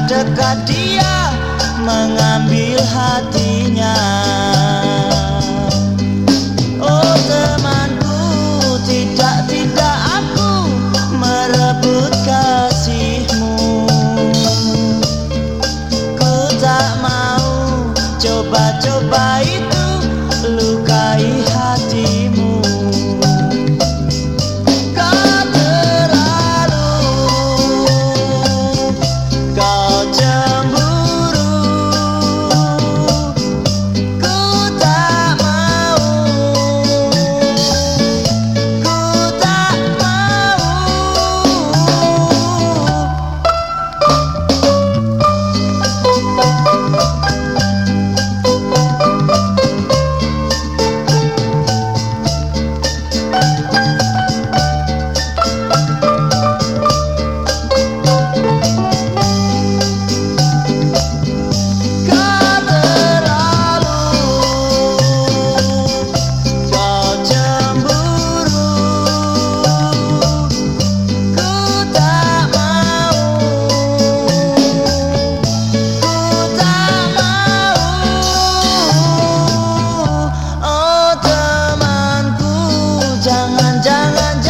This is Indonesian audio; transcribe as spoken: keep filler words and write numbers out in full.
dekat dia, mengambil hatinya. Oh temanku, tidak, tidak aku merebut kasihmu. Ku tak mau coba-coba itu lukai hatimu. Kau terlalu, kau cemburu. Ku tak mau, ku tak mau. Jangan, jangan, jangan.